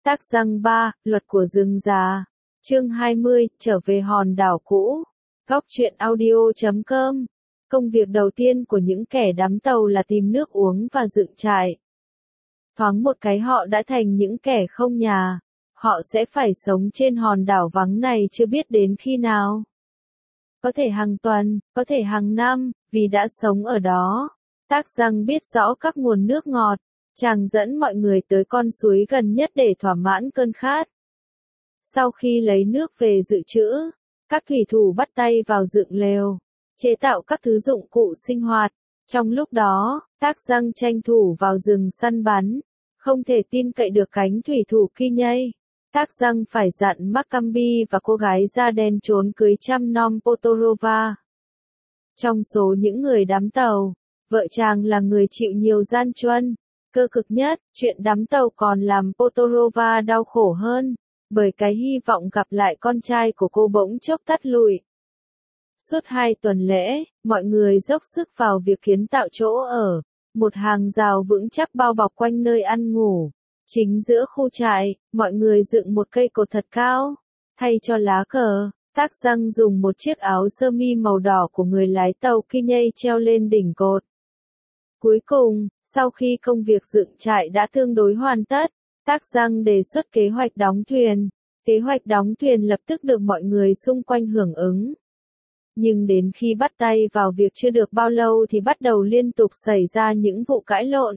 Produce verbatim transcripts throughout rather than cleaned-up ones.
Tác Giang ba, Luật của rừng già. Chương hai mươi, trở về hòn đảo cũ. Góc truyện audio chấm com. Công việc đầu tiên của những kẻ đắm tàu là tìm nước uống và dựng trại. Thoáng một cái họ đã thành những kẻ không nhà. Họ sẽ phải sống trên hòn đảo vắng này chưa biết đến khi nào. Có thể hàng tuần, có thể hàng năm, vì đã sống ở đó. Tác Giang biết rõ các nguồn nước ngọt. Chàng dẫn mọi người tới con suối gần nhất để thỏa mãn cơn khát. Sau khi lấy nước về dự trữ, các thủy thủ bắt tay vào dựng lều, chế tạo các thứ dụng cụ sinh hoạt. Trong lúc đó, Tác Giang tranh thủ vào rừng săn bắn. Không thể tin cậy được cánh thủy thủ Ki Nhây. Tác Giang phải dặn Maccabi và cô gái da đen trốn cưới chăm nom Potorova. Trong số những người đắm tàu, vợ chàng là người chịu nhiều gian truân. Cơ cực nhất, chuyện đắm tàu còn làm Potorova đau khổ hơn, bởi cái hy vọng gặp lại con trai của cô bỗng chốc tắt lụi. Suốt hai tuần lễ, mọi người dốc sức vào việc kiến tạo chỗ ở, một hàng rào vững chắc bao bọc quanh nơi ăn ngủ. Chính giữa khu trại, mọi người dựng một cây cột thật cao. Thay cho lá cờ, Tác Giang dùng một chiếc áo sơ mi màu đỏ của người lái tàu Ki Nhây treo lên đỉnh cột. Cuối cùng, sau khi công việc dựng trại đã tương đối hoàn tất, Tác Giang đề xuất kế hoạch đóng thuyền. Kế hoạch đóng thuyền lập tức được mọi người xung quanh hưởng ứng. Nhưng đến khi bắt tay vào việc chưa được bao lâu thì bắt đầu liên tục xảy ra những vụ cãi lộn.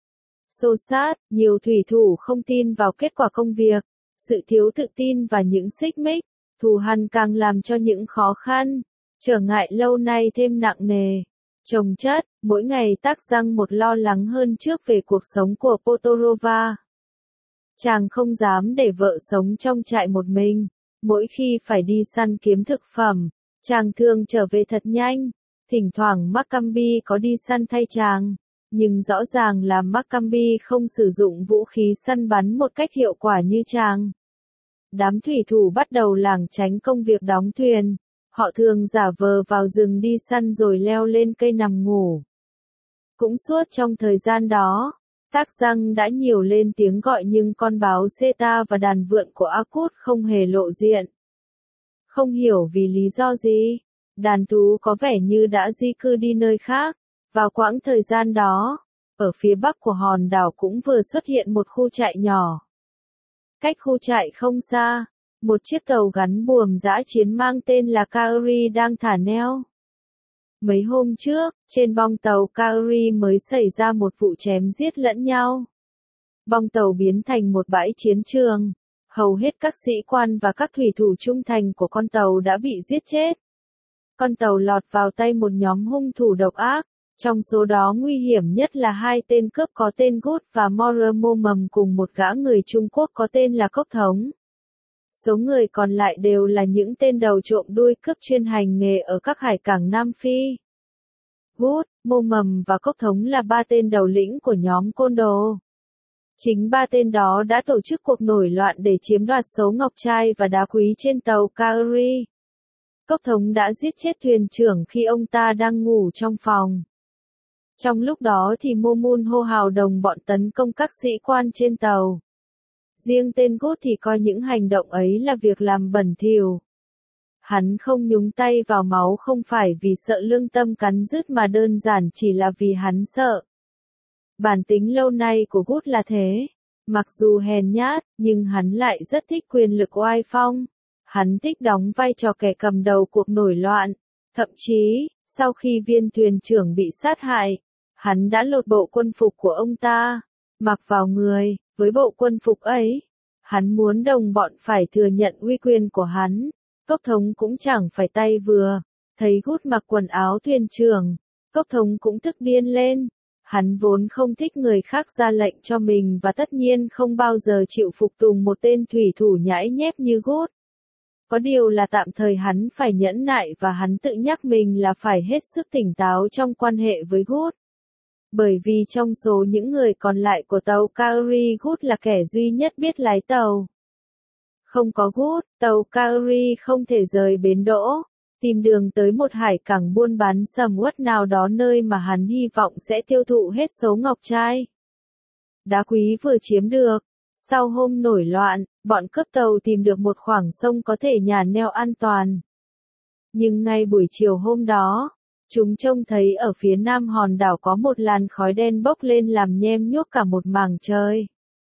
Xô xát, nhiều thủy thủ không tin vào kết quả công việc, sự thiếu tự tin và những xích mích, thù hằn càng làm cho những khó khăn, trở ngại lâu nay thêm nặng nề. Chồng chất, mỗi ngày Tác Giang một lo lắng hơn trước về cuộc sống của Potorova. Chàng không dám để vợ sống trong trại một mình. Mỗi khi phải đi săn kiếm thực phẩm, chàng thường trở về thật nhanh. Thỉnh thoảng Maccabi có đi săn thay chàng, nhưng rõ ràng là Maccabi không sử dụng vũ khí săn bắn một cách hiệu quả như chàng. Đám thủy thủ bắt đầu lảng tránh công việc đóng thuyền. Họ thường giả vờ vào rừng đi săn rồi leo lên cây nằm ngủ. Cũng suốt trong thời gian đó, Tác Giang đã nhiều lên tiếng gọi nhưng con báo Seta và đàn vượn của Akut không hề lộ diện. Không hiểu vì lý do gì, đàn thú có vẻ như đã di cư đi nơi khác. Vào quãng thời gian đó, ở phía bắc của hòn đảo cũng vừa xuất hiện một khu trại nhỏ. Cách khu trại không xa, một chiếc tàu gắn buồm dã chiến mang tên là Kaori đang thả neo. Mấy hôm trước, trên bong tàu Kaori mới xảy ra một vụ chém giết lẫn nhau. Bong tàu biến thành một bãi chiến trường. Hầu hết các sĩ quan và các thủy thủ trung thành của con tàu đã bị giết chết. Con tàu lọt vào tay một nhóm hung thủ độc ác. Trong số đó nguy hiểm nhất là hai tên cướp có tên Good và Moremomum cùng một gã người Trung Quốc có tên là Cốc Thống. Số người còn lại đều là những tên đầu trộm đuôi cướp chuyên hành nghề ở các hải cảng Nam Phi. Good, Momum và Cốc Thống là ba tên đầu lĩnh của nhóm côn đồ. Chính ba tên đó đã tổ chức cuộc nổi loạn để chiếm đoạt số ngọc trai và đá quý trên tàu Kaori. Cốc Thống đã giết chết thuyền trưởng khi ông ta đang ngủ trong phòng. Trong lúc đó thì Momun hô hào đồng bọn tấn công các sĩ quan trên tàu. Riêng tên Good thì coi những hành động ấy là việc làm bẩn thỉu. Hắn không nhúng tay vào máu không phải vì sợ lương tâm cắn rứt mà đơn giản chỉ là vì hắn sợ. Bản tính lâu nay của Good là thế. Mặc dù hèn nhát, nhưng hắn lại rất thích quyền lực oai phong. Hắn thích đóng vai trò kẻ cầm đầu cuộc nổi loạn. Thậm chí, sau khi viên thuyền trưởng bị sát hại, hắn đã lột bộ quân phục của ông ta, mặc vào người. Với bộ quân phục ấy, hắn muốn đồng bọn phải thừa nhận uy quyền của hắn. Cốc Thống cũng chẳng phải tay vừa. Thấy Good mặc quần áo thuyền trưởng, Cốc Thống cũng tức điên lên. Hắn vốn không thích người khác ra lệnh cho mình và tất nhiên không bao giờ chịu phục tùng một tên thủy thủ nhãi nhép như Good. Có điều là tạm thời hắn phải nhẫn nại và hắn tự nhắc mình là phải hết sức tỉnh táo trong quan hệ với Good. Bởi vì trong số những người còn lại của tàu Kaori, Good là kẻ duy nhất biết lái tàu. Không có Good, tàu Kaori không thể rời bến đỗ, tìm đường tới một hải cảng buôn bán sầm uất nào đó nơi mà hắn hy vọng sẽ tiêu thụ hết số ngọc trai. Đá quý vừa chiếm được, Sau hôm nổi loạn, bọn cướp tàu tìm được một khoảng sông có thể nhả neo an toàn. Nhưng ngay buổi chiều hôm đó, chúng trông thấy ở phía nam hòn đảo có một làn khói đen bốc lên làm nhem nhuốc cả một mảng trời.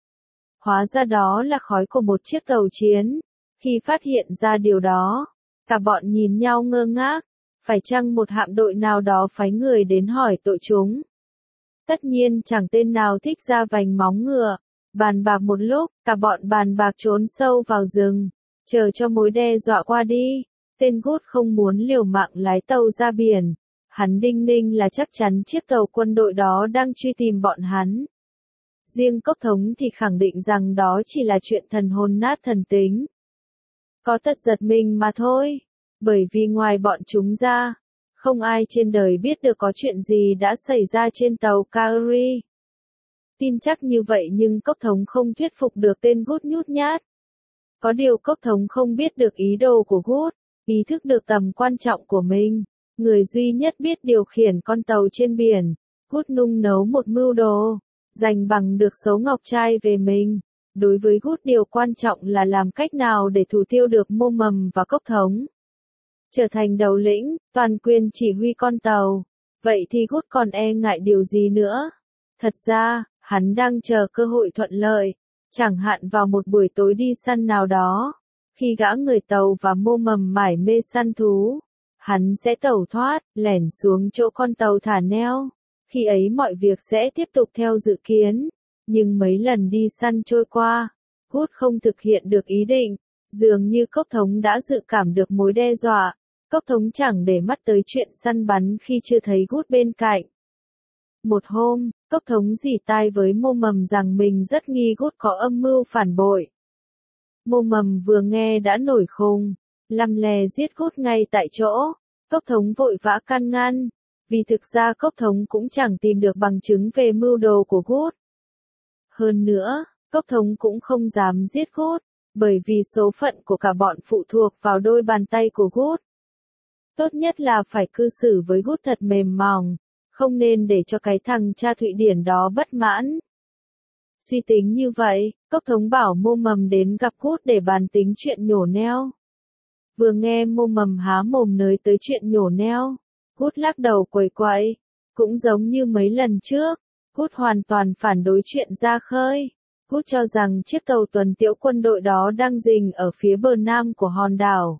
Hóa ra đó là khói của một chiếc tàu chiến. Khi phát hiện ra điều đó, cả bọn nhìn nhau ngơ ngác, phải chăng một hạm đội nào đó phái người đến hỏi tội chúng? Tất nhiên chẳng tên nào thích ra vành móng ngựa. Bàn bạc một lúc, cả bọn bàn bạc trốn sâu vào rừng, chờ cho mối đe dọa qua đi. Tên Good không muốn liều mạng lái tàu ra biển. Hắn đinh ninh là chắc chắn chiếc tàu quân đội đó đang truy tìm bọn hắn. Riêng Cốc Thống thì khẳng định rằng đó chỉ là chuyện thần hồn nát thần tính. Có tật giật mình mà thôi, bởi vì ngoài bọn chúng ra, không ai trên đời biết được có chuyện gì đã xảy ra trên tàu Kaori. Tin chắc như vậy nhưng Cốc Thống không thuyết phục được tên Good nhút nhát. Có điều Cốc Thống không biết được ý đồ của Good, ý thức được tầm quan trọng của mình. Người duy nhất biết điều khiển con tàu trên biển, Good nung nấu một mưu đồ, giành bằng được số ngọc trai về mình. Đối với Good điều quan trọng là làm cách nào để thủ tiêu được Mô Mầm và Cốc Thống. Trở thành đầu lĩnh, toàn quyền chỉ huy con tàu. Vậy thì Good còn e ngại điều gì nữa? Thật ra, hắn đang chờ cơ hội thuận lợi, chẳng hạn vào một buổi tối đi săn nào đó. Khi gã người tàu và Mô Mầm mải mê săn thú, hắn sẽ tẩu thoát, lẻn xuống chỗ con tàu thả neo. Khi ấy mọi việc sẽ tiếp tục theo dự kiến. Nhưng mấy lần đi săn trôi qua, Good không thực hiện được ý định. Dường như Cốc Thống đã dự cảm được mối đe dọa. Cốc Thống chẳng để mắt tới chuyện săn bắn khi chưa thấy Good bên cạnh. Một hôm, Cốc Thống rỉ tai với Mô Mầm rằng mình rất nghi Good có âm mưu phản bội. Mô Mầm vừa nghe đã nổi khùng, lăm lè giết Good ngay tại chỗ. Cốc Thống vội vã can ngăn, vì thực ra Cốc Thống cũng chẳng tìm được bằng chứng về mưu đồ của Good. Hơn nữa, Cốc Thống cũng không dám giết Good, bởi vì số phận của cả bọn phụ thuộc vào đôi bàn tay của Good. Tốt nhất là phải cư xử với Good thật mềm mỏng, không nên để cho cái thằng cha Thụy Điển đó bất mãn. Suy tính như vậy, Cốc Thống bảo Mô Mầm đến gặp Good để bàn tính chuyện nhổ neo. Vừa nghe Mô Mầm há mồm nới tới chuyện nhổ neo, Good lắc đầu quẩy quậy, cũng giống như mấy lần trước. Good hoàn toàn phản đối chuyện ra khơi. Good cho rằng chiếc tàu tuần tiễu quân đội đó đang rình ở phía bờ nam của hòn đảo.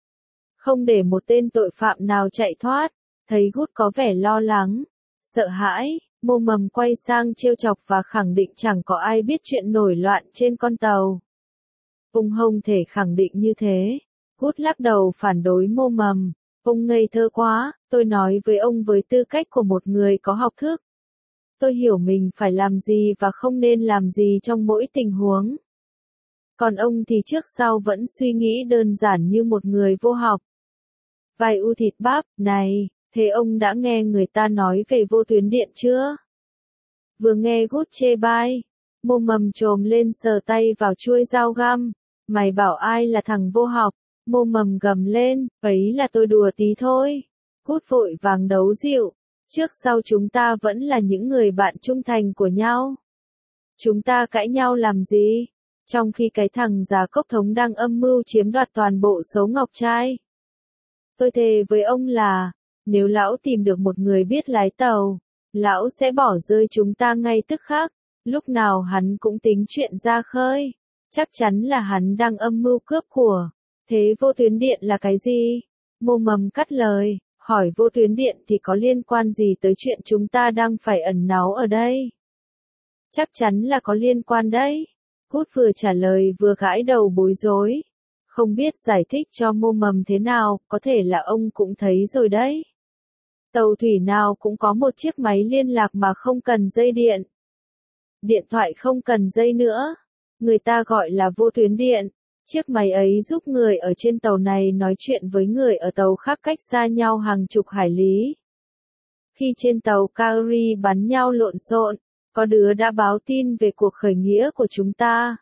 Không để một tên tội phạm nào chạy thoát. Thấy Good có vẻ lo lắng, sợ hãi, Mô Mầm quay sang trêu chọc và khẳng định chẳng có ai biết chuyện nổi loạn trên con tàu. Ông không thể khẳng định như thế. Good lắc đầu phản đối Mô Mầm. Ông ngây thơ quá, tôi nói với ông với tư cách của một người có học thức. Tôi hiểu mình phải làm gì và không nên làm gì trong mỗi tình huống. Còn ông thì trước sau vẫn suy nghĩ đơn giản như một người vô học. Vai u thịt bắp, này, thế ông đã nghe người ta nói về vô tuyến điện chưa? Vừa nghe Good chê bai, Mô Mầm trồm lên sờ tay vào chuôi dao găm. Mày bảo ai là thằng vô học? Mô Mầm gầm lên, ấy là tôi đùa tí thôi. Good vội vàng đấu dịu. Trước sau chúng ta vẫn là những người bạn trung thành của nhau. Chúng ta cãi nhau làm gì? Trong khi cái thằng già Cốc Thống đang âm mưu chiếm đoạt toàn bộ số ngọc trai. Tôi thề với ông là, nếu lão tìm được một người biết lái tàu, lão sẽ bỏ rơi chúng ta ngay tức khắc. Lúc nào hắn cũng tính chuyện ra khơi. Chắc chắn là hắn đang âm mưu cướp của. Thế vô tuyến điện là cái gì? Mô Mầm cắt lời. Hỏi vô tuyến điện thì có liên quan gì tới chuyện chúng ta đang phải ẩn náu ở đây? Chắc chắn là có liên quan đấy. Good vừa trả lời vừa gãi đầu bối rối. Không biết giải thích cho Mô Mầm thế nào, có thể là ông cũng thấy rồi đấy. Tàu thủy nào cũng có một chiếc máy liên lạc mà không cần dây điện. Điện thoại không cần dây nữa. Người ta gọi là vô tuyến điện. Chiếc máy ấy giúp người ở trên tàu này nói chuyện với người ở tàu khác cách xa nhau hàng chục hải lý. Khi trên tàu Kaori bắn nhau lộn xộn, có đứa đã báo tin về cuộc khởi nghĩa của chúng ta.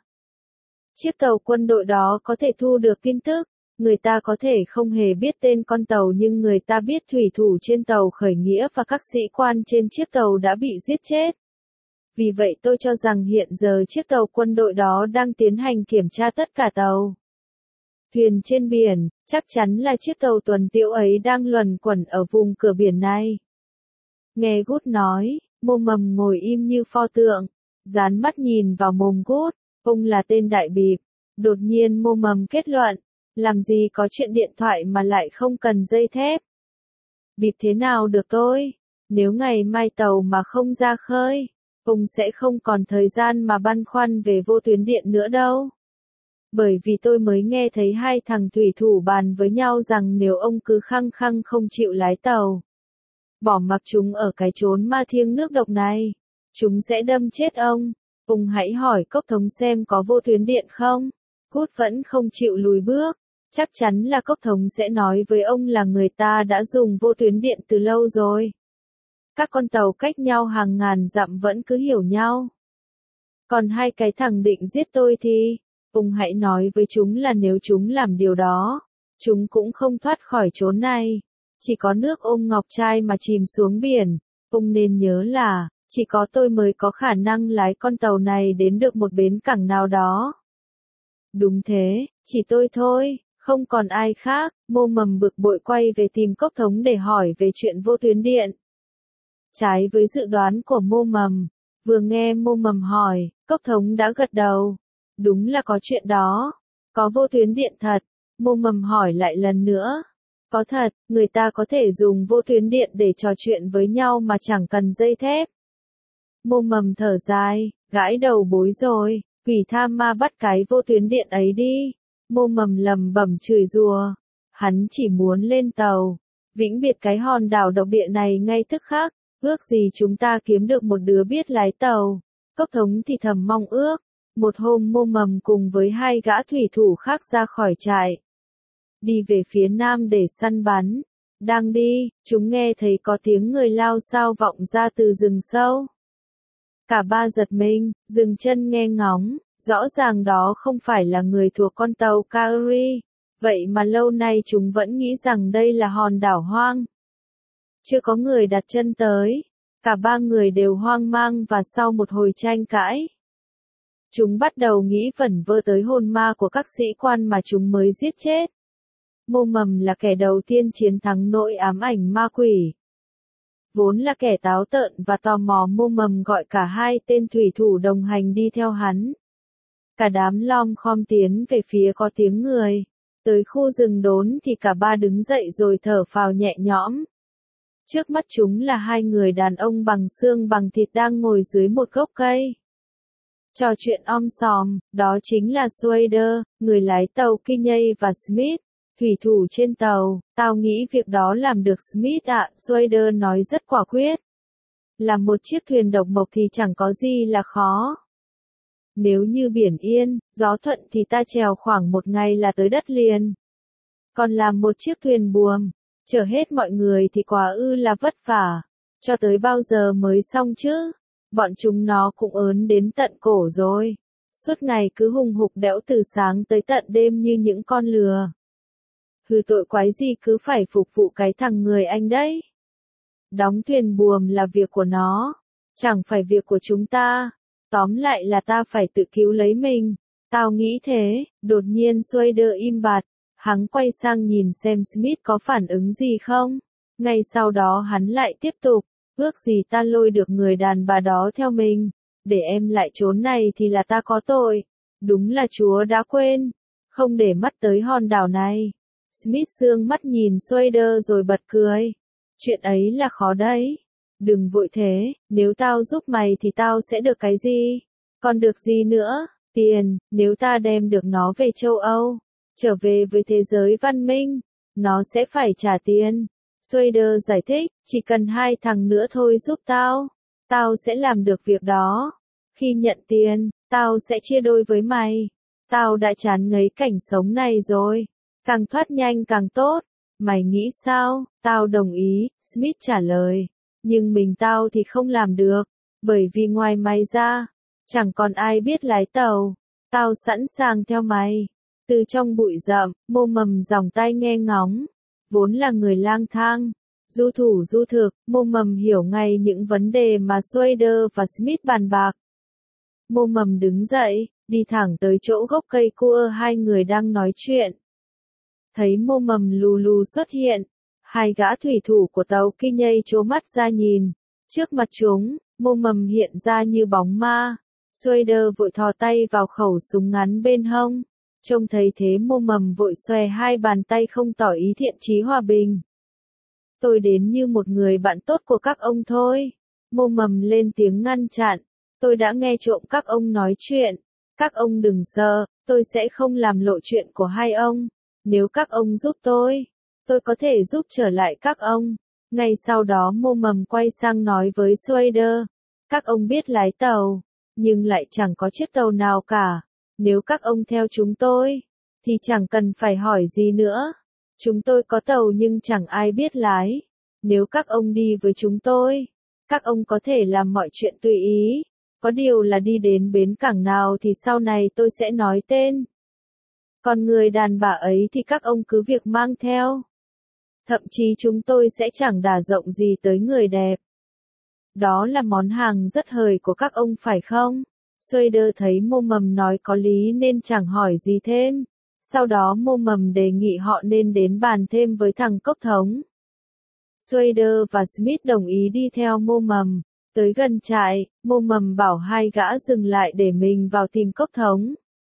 Chiếc tàu quân đội đó có thể thu được tin tức, người ta có thể không hề biết tên con tàu nhưng người ta biết thủy thủ trên tàu khởi nghĩa và các sĩ quan trên chiếc tàu đã bị giết chết. Vì vậy tôi cho rằng hiện giờ chiếc tàu quân đội đó đang tiến hành kiểm tra tất cả tàu thuyền trên biển, chắc chắn là chiếc tàu tuần tiễu ấy đang luẩn quẩn ở vùng cửa biển này. Nghe Good nói, Mô Mầm ngồi im như pho tượng, dán mắt nhìn vào mồm Good, ông là tên đại bịp. Đột nhiên Mô Mầm kết luận, làm gì có chuyện điện thoại mà lại không cần dây thép. Bịp thế nào được tôi, nếu ngày mai tàu mà không ra khơi, ông sẽ không còn thời gian mà băn khoăn về vô tuyến điện nữa đâu. Bởi vì tôi mới nghe thấy hai thằng thủy thủ bàn với nhau rằng nếu ông cứ khăng khăng không chịu lái tàu, bỏ mặc chúng ở cái chốn ma thiêng nước độc này, chúng sẽ đâm chết ông. Ông hãy hỏi Cốc Thống xem có vô tuyến điện không. Good vẫn không chịu lùi bước. Chắc chắn là Cốc Thống sẽ nói với ông là người ta đã dùng vô tuyến điện từ lâu rồi. Các con tàu cách nhau hàng ngàn dặm vẫn cứ hiểu nhau. Còn hai cái thằng định giết tôi thì, ông hãy nói với chúng là nếu chúng làm điều đó, chúng cũng không thoát khỏi chốn này. Chỉ có nước ôm ngọc trai mà chìm xuống biển. Ông nên nhớ là, chỉ có tôi mới có khả năng lái con tàu này đến được một bến cảng nào đó. Đúng thế, chỉ tôi thôi, không còn ai khác. Mô Mầm bực bội quay về tìm Cốc Thống để hỏi về chuyện vô tuyến điện. Trái với dự đoán của Mô Mầm, vừa nghe Mô Mầm hỏi, Cốc Thống đã gật đầu. Đúng là có chuyện đó. Có vô tuyến điện thật. Mô Mầm hỏi lại lần nữa. Có thật, người ta có thể dùng vô tuyến điện để trò chuyện với nhau mà chẳng cần dây thép. Mô Mầm thở dài, gãi đầu bối rồi, quỷ tham ma bắt cái vô tuyến điện ấy đi. Mô Mầm lầm bẩm chửi rủa. Hắn chỉ muốn lên tàu, vĩnh biệt cái hòn đảo độc địa này ngay tức khắc. Ước gì chúng ta kiếm được một đứa biết lái tàu. Cốc Thống thì thầm mong ước. Một hôm Mô Mầm cùng với hai gã thủy thủ khác ra khỏi trại, đi về phía nam để săn bắn. Đang đi, chúng nghe thấy có tiếng người lao xao vọng ra từ rừng sâu. Cả ba giật mình, dừng chân nghe ngóng, rõ ràng đó không phải là người thuộc con tàu Kauri, vậy mà lâu nay chúng vẫn nghĩ rằng đây là hòn đảo hoang. Chưa có người đặt chân tới, cả ba người đều hoang mang và sau một hồi tranh cãi, chúng bắt đầu nghĩ vẩn vơ tới hồn ma của các sĩ quan mà chúng mới giết chết. Mô Mầm là kẻ đầu tiên chiến thắng nỗi ám ảnh ma quỷ. Vốn là kẻ táo tợn và tò mò, Mô Mầm gọi cả hai tên thủy thủ đồng hành đi theo hắn. Cả đám lom khom tiến về phía có tiếng người. Tới khu rừng đốn thì cả ba đứng dậy rồi thở phào nhẹ nhõm. Trước mắt chúng là hai người đàn ông bằng xương bằng thịt đang ngồi dưới một gốc cây. Trò chuyện om sòm, đó chính là Swader, người lái tàu Kinney và Smith, thủy thủ trên tàu. Tao nghĩ việc đó làm được Smith ạ, Swader nói rất quả quyết. Làm một chiếc thuyền độc mộc thì chẳng có gì là khó. Nếu như biển yên, gió thuận thì ta chèo khoảng một ngày là tới đất liền. Còn làm một chiếc thuyền buồm, chở hết mọi người thì quá ư là vất vả. Cho tới bao giờ mới xong chứ? Bọn chúng nó cũng ớn đến tận cổ rồi. Suốt ngày cứ hùng hục đẽo từ sáng tới tận đêm như những con lừa. Hừ, tội quái gì cứ phải phục vụ cái thằng người anh đấy. Đóng thuyền buồm là việc của nó, chẳng phải việc của chúng ta. Tóm lại là ta phải tự cứu lấy mình. Tao nghĩ thế. Đột nhiên Swader im bặt. Hắn quay sang nhìn xem Smith có phản ứng gì không. Ngay sau đó hắn lại tiếp tục. Ước gì ta lôi được người đàn bà đó theo mình, để em lại chốn này thì là ta có tội. Đúng là Chúa đã quên, không để mắt tới hòn đảo này. Smith dương mắt nhìn Swader rồi bật cười. Chuyện ấy là khó đấy. Đừng vội thế, nếu tao giúp mày thì tao sẽ được cái gì? Còn được gì nữa? Tiền, nếu ta đem được nó về châu Âu, trở về với thế giới văn minh, nó sẽ phải trả tiền. Swader giải thích, chỉ cần hai thằng nữa thôi giúp tao, tao sẽ làm được việc đó. Khi nhận tiền, tao sẽ chia đôi với mày. Tao đã chán ngấy cảnh sống này rồi, càng thoát nhanh càng tốt. Mày nghĩ sao? Tao đồng ý, Smith trả lời. Nhưng mình tao thì không làm được, bởi vì ngoài mày ra, chẳng còn ai biết lái tàu. Tao sẵn sàng theo mày. Từ trong bụi rậm, Mô Mầm giòng tai nghe ngóng. Vốn là người lang thang, Du thủ du thực, Mô Mầm hiểu ngay những vấn đề mà Swader và Smith bàn bạc. Mô Mầm đứng dậy, đi thẳng tới chỗ gốc cây cua hai người đang nói chuyện. Thấy Mô Mầm lù lù xuất hiện, hai gã thủy thủ của tàu kinh nhây trố mắt ra nhìn. Trước mặt chúng, Mô Mầm hiện ra như bóng ma. Swader vội thò tay vào khẩu súng ngắn bên hông. Trông thấy thế Mô Mầm vội xòe hai bàn tay không tỏ ý thiện chí hòa bình. Tôi đến như một người bạn tốt của các ông thôi. Mô Mầm lên tiếng ngăn chặn. Tôi đã nghe trộm các ông nói chuyện. Các ông đừng sợ, tôi sẽ không làm lộ chuyện của hai ông. Nếu các ông giúp tôi, tôi có thể giúp trở lại các ông. Ngay sau đó Mô Mầm quay sang nói với Swader. Các ông biết lái tàu, nhưng lại chẳng có chiếc tàu nào cả. Nếu các ông theo chúng tôi, thì chẳng cần phải hỏi gì nữa. Chúng tôi có tàu nhưng chẳng ai biết lái. Nếu các ông đi với chúng tôi, các ông có thể làm mọi chuyện tùy ý. Có điều là đi đến bến cảng nào thì sau này tôi sẽ nói tên. Còn người đàn bà ấy thì các ông cứ việc mang theo. Thậm chí chúng tôi sẽ chẳng đả rộng gì tới người đẹp. Đó là món hàng rất hời của các ông phải không? Swader thấy Mô Mầm nói có lý nên chẳng hỏi gì thêm. Sau đó Mô Mầm đề nghị họ nên đến bàn thêm với thằng Cốc Thống. Swader và Smith đồng ý đi theo Mô Mầm. Tới gần trại, Mô Mầm bảo hai gã dừng lại để mình vào tìm Cốc Thống.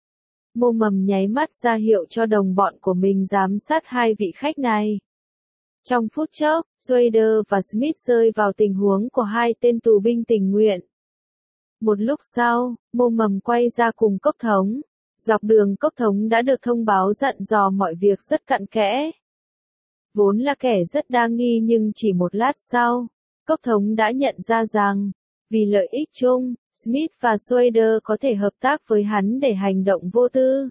Mô Mầm nháy mắt ra hiệu cho đồng bọn của mình giám sát hai vị khách này. Trong phút chốc, Swader và Smith rơi vào tình huống của hai tên tù binh tình nguyện. Một lúc sau, Mô Mầm quay ra cùng Cốc Thống. Dọc đường Cốc Thống đã được thông báo dặn dò mọi việc rất cặn kẽ. Vốn là kẻ rất đa nghi nhưng chỉ một lát sau, Cốc Thống đã nhận ra rằng, vì lợi ích chung, Smith và Swader có thể hợp tác với hắn để hành động vô tư.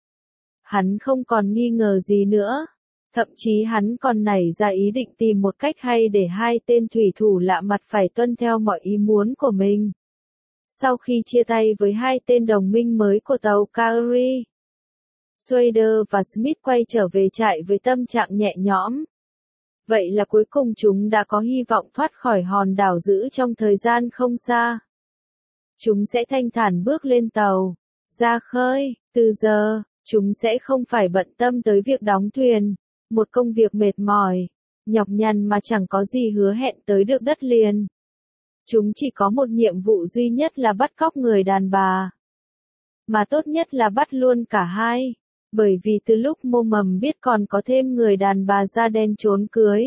Hắn không còn nghi ngờ gì nữa. Thậm chí hắn còn nảy ra ý định tìm một cách hay để hai tên thủy thủ lạ mặt phải tuân theo mọi ý muốn của mình. Sau khi chia tay với hai tên đồng minh mới của tàu Calgary, Swader và Smith quay trở về trại với tâm trạng nhẹ nhõm. Vậy là cuối cùng chúng đã có hy vọng thoát khỏi hòn đảo dữ trong thời gian không xa. Chúng sẽ thanh thản bước lên tàu, ra khơi, từ giờ, chúng sẽ không phải bận tâm tới việc đóng thuyền, một công việc mệt mỏi, nhọc nhằn mà chẳng có gì hứa hẹn tới được đất liền. Chúng chỉ có một nhiệm vụ duy nhất là bắt cóc người đàn bà. Mà tốt nhất là bắt luôn cả hai. Bởi vì từ lúc Mô Mầm biết còn có thêm người đàn bà da đen trốn cưới,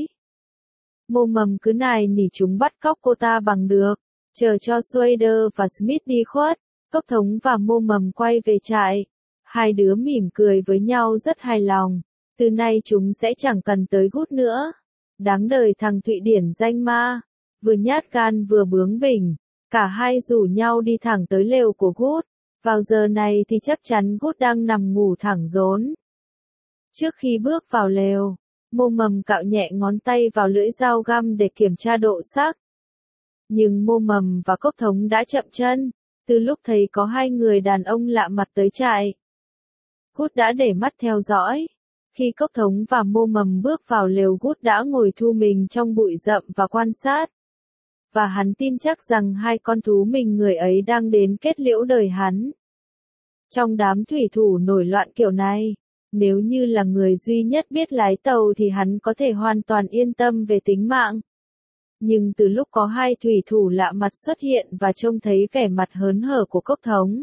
Mô Mầm cứ nài nỉ chúng bắt cóc cô ta bằng được. Chờ cho Swader và Smith đi khuất, Cốc Thống và Mô Mầm quay về trại. Hai đứa mỉm cười với nhau rất hài lòng. Từ nay chúng sẽ chẳng cần tới Gút nữa. Đáng đời thằng Thụy Điển danh ma. Vừa nhát gan vừa bướng bỉnh. Cả hai rủ nhau đi thẳng tới lều của Gút. Vào giờ này thì chắc chắn Gút đang nằm ngủ thẳng rốn. Trước khi bước vào lều, Mô Mầm cạo nhẹ ngón tay vào lưỡi dao găm để kiểm tra độ sắc. Nhưng Mô Mầm và Cốc Thống đã chậm chân, từ lúc thấy có hai người đàn ông lạ mặt tới trại. Gút đã để mắt theo dõi. Khi Cốc Thống và Mô Mầm bước vào lều, Gút đã ngồi thu mình trong bụi rậm và quan sát. Và hắn tin chắc rằng hai con thú mình người ấy đang đến kết liễu đời hắn. Trong đám thủy thủ nổi loạn kiểu này, nếu như là người duy nhất biết lái tàu thì hắn có thể hoàn toàn yên tâm về tính mạng. Nhưng từ lúc có hai thủy thủ lạ mặt xuất hiện và trông thấy vẻ mặt hớn hở của Cốc Thống,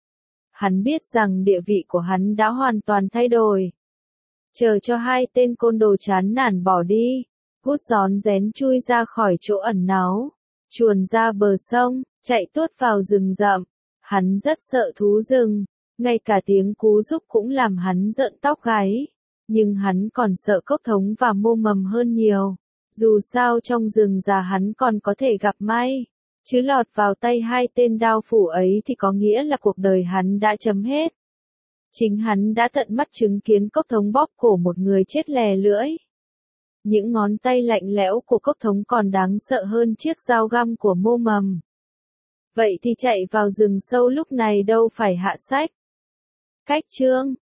hắn biết rằng địa vị của hắn đã hoàn toàn thay đổi. Chờ cho hai tên côn đồ chán nản bỏ đi, Gút rón rén chui ra khỏi chỗ ẩn náu, chuồn ra bờ sông, chạy tuốt vào rừng rậm. Hắn rất sợ thú rừng, ngay cả tiếng cú rúc cũng làm hắn rợn tóc gáy. Nhưng hắn còn sợ Cốc Thống và Mô Mầm hơn nhiều. Dù sao trong rừng già hắn còn có thể gặp may, chứ lọt vào tay hai tên đao phủ ấy thì có nghĩa là cuộc đời hắn đã chấm hết. Chính hắn đã tận mắt chứng kiến Cốc Thống bóp cổ một người chết lè lưỡi. Những ngón tay lạnh lẽo của Cốc Thống còn đáng sợ hơn chiếc dao găm của Mô Mầm. Vậy thì chạy vào rừng sâu lúc này đâu phải hạ sách. Cách chương